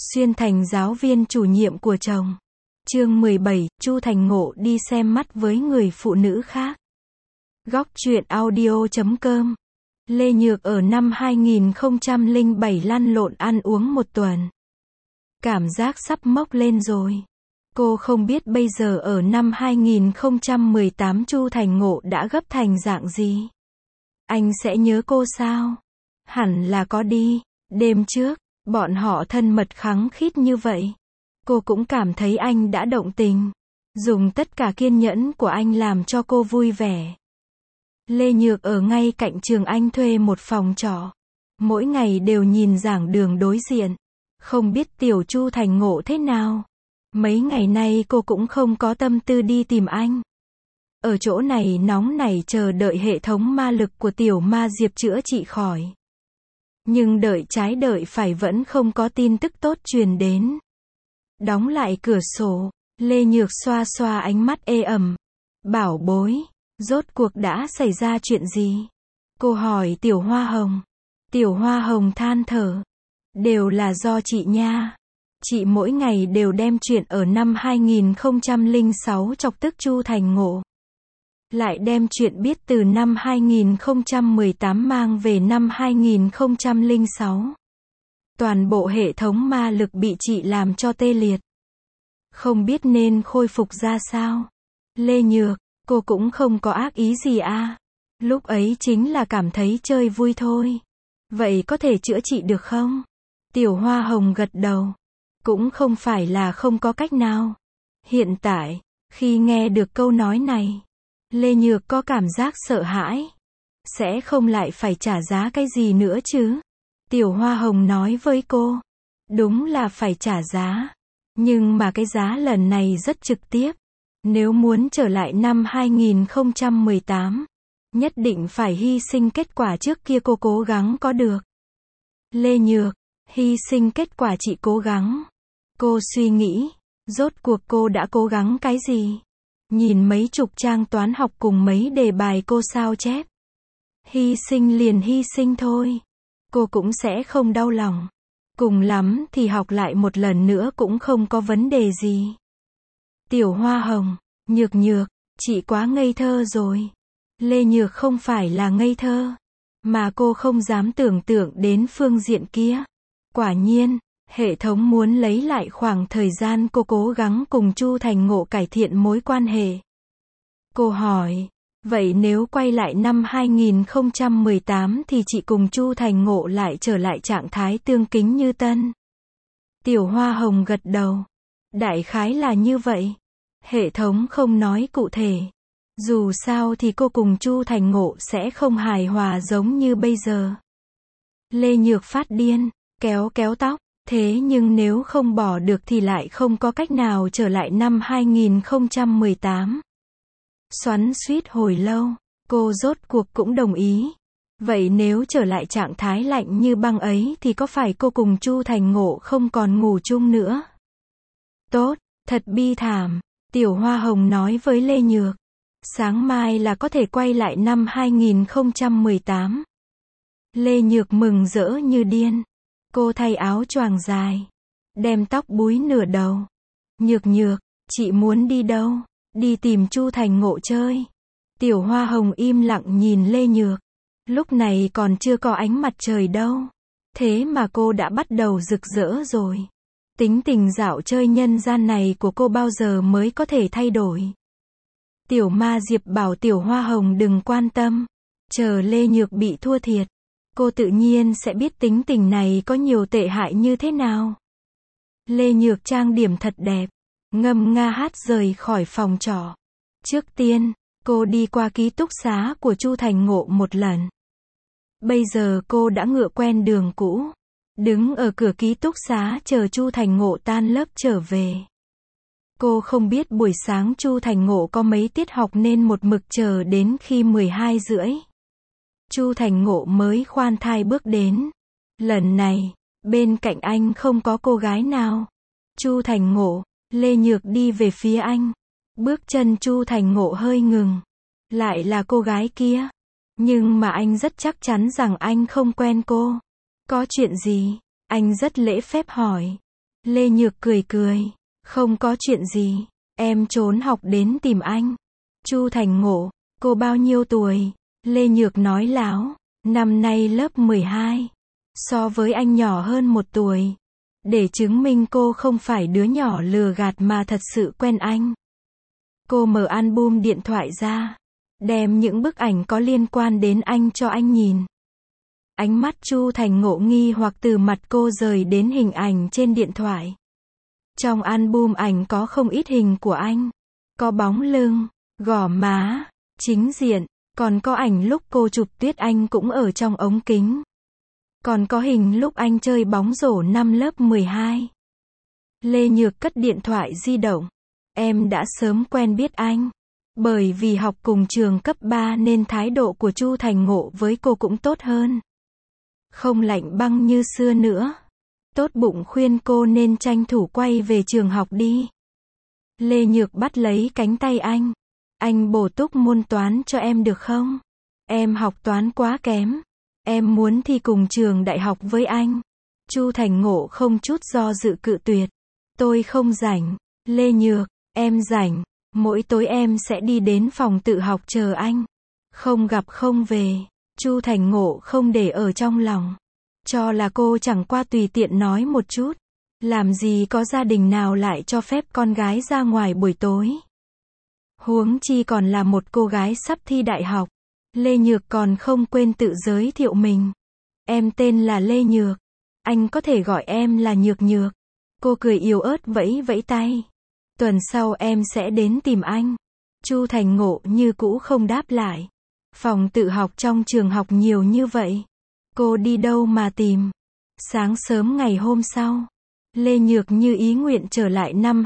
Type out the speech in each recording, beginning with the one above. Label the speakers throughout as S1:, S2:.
S1: Xuyên thành giáo viên chủ nhiệm của chồng. Chương 17, Chu Thành Ngộ đi xem mắt với người phụ nữ khác. Góc truyện audio.com. Lê Nhược ở năm 2007 lăn lộn ăn uống một tuần. Cảm giác sắp mốc lên rồi. Cô không biết bây giờ ở năm 2018 Chu Thành Ngộ đã gấp thành dạng gì. Anh sẽ nhớ cô sao? Hẳn là có đi. Đêm trước, bọn họ thân mật khăng khít như vậy. Cô cũng cảm thấy anh đã động tình. Dùng tất cả kiên nhẫn của anh làm cho cô vui vẻ. Lê Nhược ở ngay cạnh trường anh thuê một phòng trọ. Mỗi ngày đều nhìn giảng đường đối diện. Không biết tiểu Chu Thành Ngộ thế nào. Mấy ngày nay cô cũng không có tâm tư đi tìm anh. Ở chỗ này nóng nảy chờ đợi hệ thống ma lực của tiểu ma Diệp chữa trị khỏi. Nhưng đợi trái đợi phải vẫn không có tin tức tốt truyền đến. Đóng lại cửa sổ, Lê Nhược xoa xoa ánh mắt ê ẩm. Bảo bối, rốt cuộc đã xảy ra chuyện gì? Cô hỏi Tiểu Hoa Hồng. Tiểu Hoa Hồng than thở. Đều là do chị nha. Chị mỗi ngày đều đem chuyện ở năm 2006 chọc tức Chu Thành Ngộ. Lại đem chuyện biết từ năm 2018 mang về năm 2006. Toàn bộ hệ thống ma lực bị chị làm cho tê liệt. Không biết nên khôi phục ra sao. Lê Nhược, cô cũng không có ác ý gì à. Lúc ấy chính là cảm thấy chơi vui thôi. Vậy có thể chữa trị được không? Tiểu Hoa Hồng gật đầu. Cũng không phải là không có cách nào. Hiện tại, khi nghe được câu nói này, Lê Nhược có cảm giác sợ hãi. Sẽ không lại phải trả giá cái gì nữa chứ? Tiểu Hoa Hồng nói với cô. Đúng là phải trả giá. Nhưng mà cái giá lần này rất trực tiếp. Nếu muốn trở lại năm 2018, nhất định phải hy sinh kết quả trước kia cô cố gắng có được. Lê Nhược, hy sinh kết quả chị cố gắng. Cô suy nghĩ, rốt cuộc cô đã cố gắng cái gì? Nhìn mấy chục trang toán học cùng mấy đề bài cô sao chép. Hy sinh liền hy sinh thôi. Cô cũng sẽ không đau lòng. Cùng lắm thì học lại một lần nữa cũng không có vấn đề gì. Tiểu Hoa Hồng, Nhược Nhược, chị quá ngây thơ rồi. Lê Nhược không phải là ngây thơ, mà cô không dám tưởng tượng đến phương diện kia. Quả nhiên, hệ thống muốn lấy lại khoảng thời gian cô cố gắng cùng Chu Thành Ngộ cải thiện mối quan hệ. Cô hỏi, vậy nếu quay lại năm 2018 thì chị cùng Chu Thành Ngộ lại trở lại trạng thái tương kính như tân. Tiểu Hoa Hồng gật đầu. Đại khái là như vậy. Hệ thống không nói cụ thể. Dù sao thì cô cùng Chu Thành Ngộ sẽ không hài hòa giống như bây giờ. Lê Nhược phát điên, kéo kéo tóc. Thế nhưng nếu không bỏ được thì lại không có cách nào trở lại năm 2018. Xoắn xuýt hồi lâu, cô rốt cuộc cũng đồng ý. Vậy nếu trở lại trạng thái lạnh như băng ấy thì có phải cô cùng Chu Thành Ngộ không còn ngủ chung nữa? Tốt, thật bi thảm, Tiểu Hoa Hồng nói với Lê Nhược. Sáng mai là có thể quay lại năm 2018. Lê Nhược mừng rỡ như điên. Cô thay áo choàng dài, đem tóc búi nửa đầu. Nhược Nhược, chị muốn đi đâu? Đi tìm Chu Thành Ngộ chơi. Tiểu Hoa Hồng im lặng nhìn Lê Nhược. Lúc này còn chưa có ánh mặt trời đâu. Thế mà cô đã bắt đầu rực rỡ rồi. Tính tình dạo chơi nhân gian này của cô bao giờ mới có thể thay đổi? Tiểu ma Diệp bảo Tiểu Hoa Hồng đừng quan tâm. Chờ Lê Nhược bị thua thiệt, cô tự nhiên sẽ biết tính tình này có nhiều tệ hại như thế nào. Lê Nhược trang điểm thật đẹp, ngâm nga hát rời khỏi phòng trọ. Trước tiên, cô đi qua ký túc xá của Chu Thành Ngộ một lần. Bây giờ cô đã ngựa quen đường cũ, đứng ở cửa ký túc xá chờ Chu Thành Ngộ tan lớp trở về. Cô không biết buổi sáng Chu Thành Ngộ có mấy tiết học nên một mực chờ đến khi 12:30. Chu Thành Ngộ mới khoan thai bước đến. Lần này, bên cạnh anh không có cô gái nào. Chu Thành Ngộ, Lê Nhược đi về phía anh. Bước chân Chu Thành Ngộ hơi ngừng. Lại là cô gái kia. Nhưng mà anh rất chắc chắn rằng anh không quen cô. Có chuyện gì? Anh rất lễ phép hỏi. Lê Nhược cười cười. Không có chuyện gì. Em trốn học đến tìm anh. Chu Thành Ngộ, cô bao nhiêu tuổi? Lê Nhược nói láo. Năm nay lớp 12. So với anh nhỏ hơn 1 tuổi. Để chứng minh cô không phải đứa nhỏ lừa gạt mà thật sự quen anh. Cô mở album điện thoại ra. Đem những bức ảnh có liên quan đến anh cho anh nhìn. Ánh mắt Chu Thành Ngộ nghi hoặc từ mặt cô rời đến hình ảnh trên điện thoại. Trong album ảnh có không ít hình của anh. Có bóng lưng, gò má, chính diện, còn có ảnh lúc cô chụp Tuyết Anh cũng ở trong ống kính. Còn có hình lúc anh chơi bóng rổ năm lớp 12. Lê Nhược cất điện thoại di động. Em đã sớm quen biết anh. Bởi vì học cùng trường cấp 3 nên thái độ của Chu Thành Ngộ với cô cũng tốt hơn. Không lạnh băng như xưa nữa. Tốt bụng khuyên cô nên tranh thủ quay về trường học đi. Lê Nhược bắt lấy cánh tay anh. Anh bổ túc môn toán cho em được không? Em học toán quá kém. Em muốn thi cùng trường đại học với anh. Chu Thành Ngộ không chút do dự cự tuyệt. Tôi không rảnh. Lê Nhược, em rảnh. Mỗi tối em sẽ đi đến phòng tự học chờ anh. Không gặp không về. Chu Thành Ngộ không để ở trong lòng. Cho là cô chẳng qua tùy tiện nói một chút. Làm gì có gia đình nào lại cho phép con gái ra ngoài buổi tối. Huống chi còn là một cô gái sắp thi đại học. Lê Nhược còn không quên tự giới thiệu mình. Em tên là Lê Nhược. Anh có thể gọi em là Nhược Nhược. Cô cười yếu ớt vẫy vẫy tay. Tuần sau em sẽ đến tìm anh. Chu Thành Ngộ như cũ không đáp lại. Phòng tự học trong trường học nhiều như vậy. Cô đi đâu mà tìm? Sáng sớm ngày hôm sau, Lê Nhược như ý nguyện trở lại năm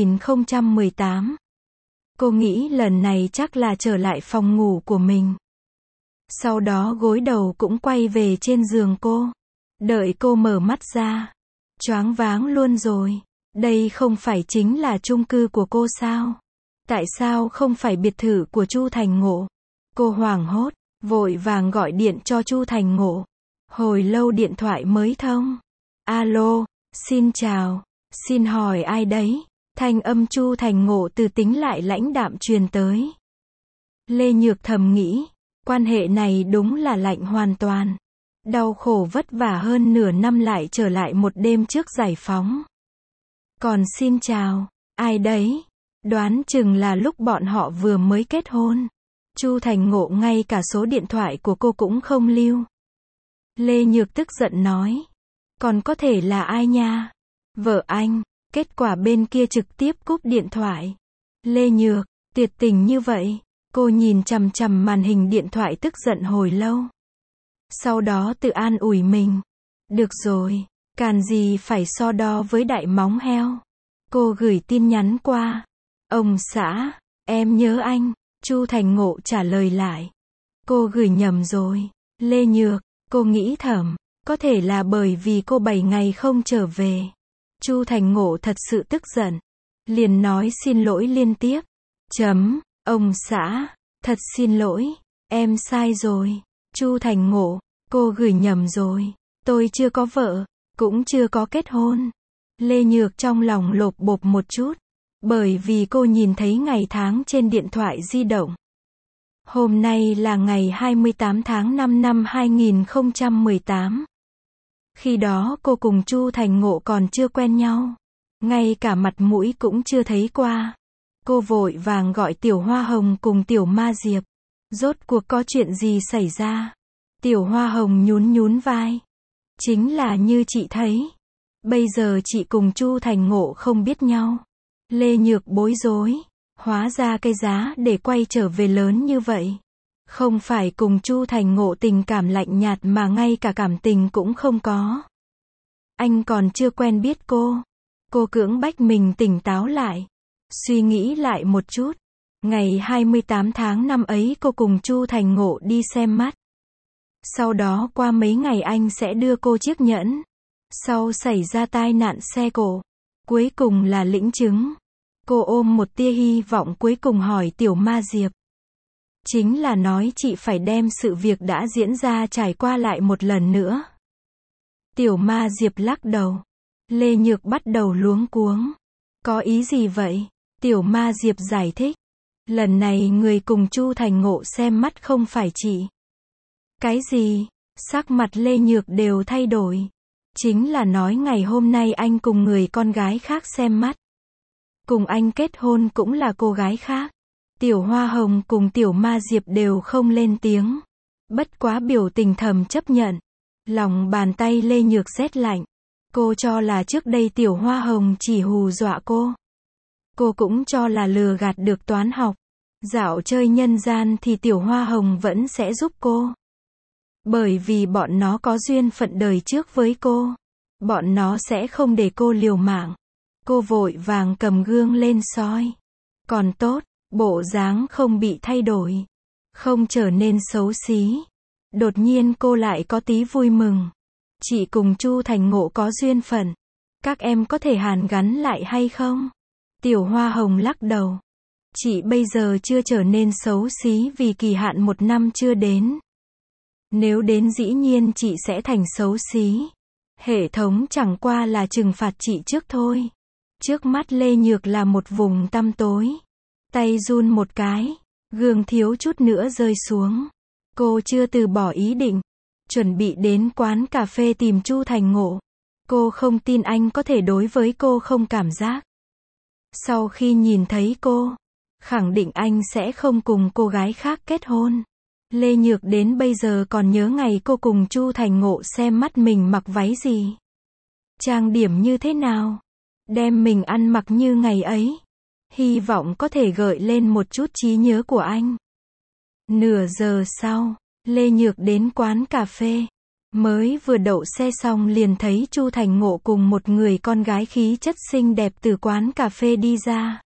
S1: 2018. Cô nghĩ lần này chắc là trở lại phòng ngủ của mình. Sau đó gối đầu cũng quay về trên giường cô. Đợi cô mở mắt ra. Choáng váng luôn rồi. Đây không phải chính là chung cư của cô sao? Tại sao không phải biệt thự của Chu Thành Ngộ? Cô hoảng hốt, vội vàng gọi điện cho Chu Thành Ngộ. Hồi lâu điện thoại mới thông. Alo, xin chào, xin hỏi ai đấy? Thanh âm Chu Thành Ngộ từ tính lại lãnh đạm truyền tới. Lê Nhược thầm nghĩ, quan hệ này đúng là lạnh hoàn toàn. Đau khổ vất vả hơn nửa năm lại trở lại một đêm trước giải phóng. Còn xin chào, ai đấy? Đoán chừng là lúc bọn họ vừa mới kết hôn. Chu Thành Ngộ ngay cả số điện thoại của cô cũng không lưu. Lê Nhược tức giận nói. Còn có thể là ai nha? Vợ anh. Kết quả bên kia trực tiếp cúp điện thoại. Lê Nhược, tuyệt tình như vậy. Cô nhìn chằm chằm màn hình điện thoại tức giận hồi lâu. Sau đó tự an ủi mình. Được rồi, càn gì phải so đo với đại móng heo. Cô gửi tin nhắn qua. Ông xã, em nhớ anh. Chu Thành Ngộ trả lời lại. Cô gửi nhầm rồi. Lê Nhược, cô nghĩ thầm, có thể là bởi vì cô 7 ngày không trở về. Chu Thành Ngộ thật sự tức giận. Liền nói xin lỗi liên tiếp. Ông xã, thật xin lỗi, em sai rồi. Chu Thành Ngộ, cô gửi nhầm rồi. Tôi chưa có vợ, cũng chưa có kết hôn. Lê Nhược trong lòng lột bột một chút. Bởi vì cô nhìn thấy ngày tháng trên điện thoại di động. Hôm nay là ngày 28 tháng 5 năm 2018. Khi đó cô cùng Chu Thành Ngộ còn chưa quen nhau. Ngay cả mặt mũi cũng chưa thấy qua. Cô vội vàng gọi Tiểu Hoa Hồng cùng Tiểu Ma Diệp. Rốt cuộc có chuyện gì xảy ra? Tiểu Hoa Hồng nhún nhún vai. Chính là như chị thấy. Bây giờ chị cùng Chu Thành Ngộ không biết nhau. Lê Nhược bối rối. Hóa ra cái giá để quay trở về lớn như vậy. Không phải cùng Chu Thành Ngộ tình cảm lạnh nhạt mà ngay cả cảm tình cũng không có. Anh còn chưa quen biết cô. Cô cưỡng bách mình tỉnh táo lại. Suy nghĩ lại một chút. Ngày 28 tháng 5 ấy cô cùng Chu Thành Ngộ đi xem mắt. Sau đó qua mấy ngày anh sẽ đưa cô chiếc nhẫn. Sau xảy ra tai nạn xe cộ. Cuối cùng là lĩnh chứng. Cô ôm một tia hy vọng cuối cùng hỏi Tiểu Ma Diệp. Chính là nói chị phải đem sự việc đã diễn ra trải qua lại một lần nữa. Tiểu Ma Diệp lắc đầu. Lê Nhược bắt đầu luống cuống. Có ý gì vậy? Tiểu Ma Diệp giải thích. Lần này người cùng Chu Thành Ngộ xem mắt không phải chị. Cái gì? Sắc mặt Lê Nhược đều thay đổi. Chính là nói ngày hôm nay anh cùng người con gái khác xem mắt. Cùng anh kết hôn cũng là cô gái khác. Tiểu Hoa Hồng cùng Tiểu Ma Diệp đều không lên tiếng. Bất quá biểu tình thầm chấp nhận. Lòng bàn tay Lê Nhược rét lạnh. Cô cho là trước đây Tiểu Hoa Hồng chỉ hù dọa cô. Cô cũng cho là lừa gạt được toán học. Dạo chơi nhân gian thì Tiểu Hoa Hồng vẫn sẽ giúp cô. Bởi vì bọn nó có duyên phận đời trước với cô. Bọn nó sẽ không để cô liều mạng. Cô vội vàng cầm gương lên soi. Còn tốt, bộ dáng không bị thay đổi. Không trở nên xấu xí. Đột nhiên cô lại có tí vui mừng. Chị cùng Chu Thành Ngộ có duyên phận. Các em có thể hàn gắn lại hay không? Tiểu Hoa Hồng lắc đầu. Chị bây giờ chưa trở nên xấu xí vì kỳ hạn 1 năm chưa đến. Nếu đến dĩ nhiên chị sẽ thành xấu xí. Hệ thống chẳng qua là trừng phạt chị trước thôi. Trước mắt Lê Nhược là một vùng tăm tối. Tay run một cái. Gương thiếu chút nữa rơi xuống. Cô chưa từ bỏ ý định. Chuẩn bị đến quán cà phê tìm Chu Thành Ngộ. Cô không tin anh có thể đối với cô không cảm giác. Sau khi nhìn thấy cô, khẳng định anh sẽ không cùng cô gái khác kết hôn. Lê Nhược đến bây giờ còn nhớ ngày cô cùng Chu Thành Ngộ xem mắt mình mặc váy gì. Trang điểm như thế nào. Đem mình ăn mặc như ngày ấy. Hy vọng có thể gợi lên một chút trí nhớ của anh. Nửa giờ sau, Lê Nhược đến quán cà phê. Mới vừa đậu xe xong liền thấy Chu Thành Ngộ cùng một người con gái khí chất xinh đẹp từ quán cà phê đi ra.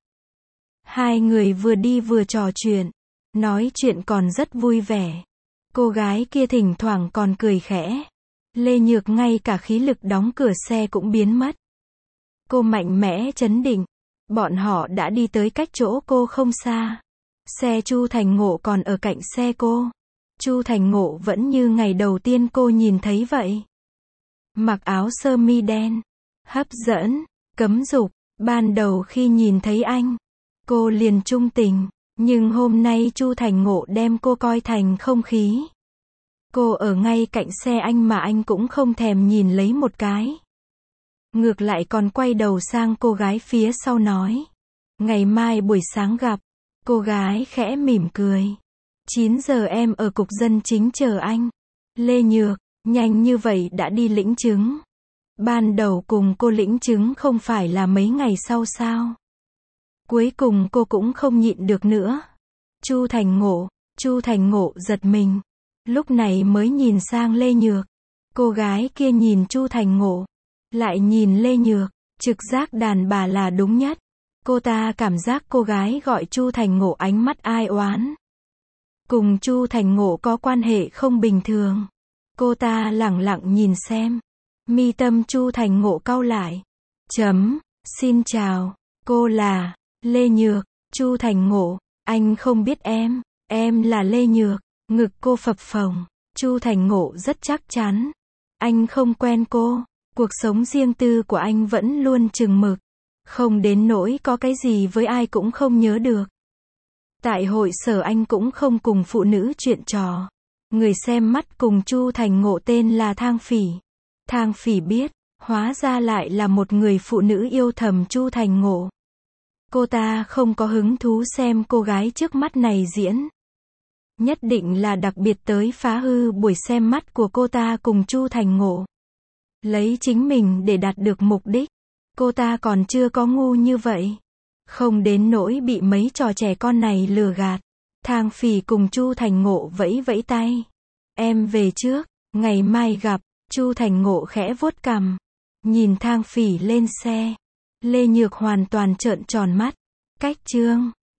S1: Hai người vừa đi vừa trò chuyện. Nói chuyện còn rất vui vẻ. Cô gái kia thỉnh thoảng còn cười khẽ. Lê Nhược ngay cả khí lực đóng cửa xe cũng biến mất. Cô mạnh mẽ trấn định. Bọn họ đã đi tới cách chỗ cô không xa. Xe Chu Thành Ngộ còn ở cạnh xe cô. Chu Thành Ngộ vẫn như ngày đầu tiên cô nhìn thấy vậy. Mặc áo sơ mi đen. Hấp dẫn, cấm dục. Ban đầu khi nhìn thấy anh, cô liền trung tình. Nhưng hôm nay Chu Thành Ngộ đem cô coi thành không khí. Cô ở ngay cạnh xe anh mà anh cũng không thèm nhìn lấy một cái. Ngược lại còn quay đầu sang cô gái phía sau nói. Ngày mai buổi sáng gặp. Cô gái khẽ mỉm cười. 9 giờ em ở cục dân chính chờ anh. Lê Nhược, nhanh như vậy đã đi lĩnh chứng. Ban đầu cùng cô lĩnh chứng không phải là mấy ngày sau sao? Cuối cùng cô cũng không nhịn được nữa. Chu Thành Ngộ giật mình. Lúc này mới nhìn sang Lê Nhược. Cô gái kia nhìn Chu Thành Ngộ. Lại nhìn Lê Nhược. Trực giác đàn bà là đúng nhất. Cô ta cảm giác cô gái gọi Chu Thành Ngộ ánh mắt ai oán. Cùng Chu Thành Ngộ có quan hệ không bình thường. Cô ta lẳng lặng nhìn xem. Mi tâm Chu Thành Ngộ cau lại. Xin chào. Cô là Lê Nhược. Chu Thành Ngộ. Anh không biết em là Lê Nhược. Ngực cô phập phồng. Chu Thành Ngộ rất chắc chắn. Anh không quen cô. Cuộc sống riêng tư của anh vẫn luôn chừng mực. Không đến nỗi có cái gì với ai cũng không nhớ được. Tại hội sở anh cũng không cùng phụ nữ chuyện trò. Người xem mắt cùng Chu Thành Ngộ tên là Thang Phỉ. Thang Phỉ biết, hóa ra lại là một người phụ nữ yêu thầm Chu Thành Ngộ. Cô ta không có hứng thú xem cô gái trước mắt này diễn. Nhất định là đặc biệt tới phá hư buổi xem mắt của cô ta cùng Chu Thành Ngộ. Lấy chính mình để đạt được mục đích. Cô ta còn chưa có ngu như vậy. Không đến nỗi bị mấy trò trẻ con này lừa gạt. Thang Phỉ cùng Chu Thành Ngộ vẫy vẫy tay. Em về trước, ngày mai gặp. Chu Thành Ngộ khẽ vuốt cằm. Nhìn Thang Phỉ lên xe. Lê Nhược hoàn toàn trợn tròn mắt. Cách chương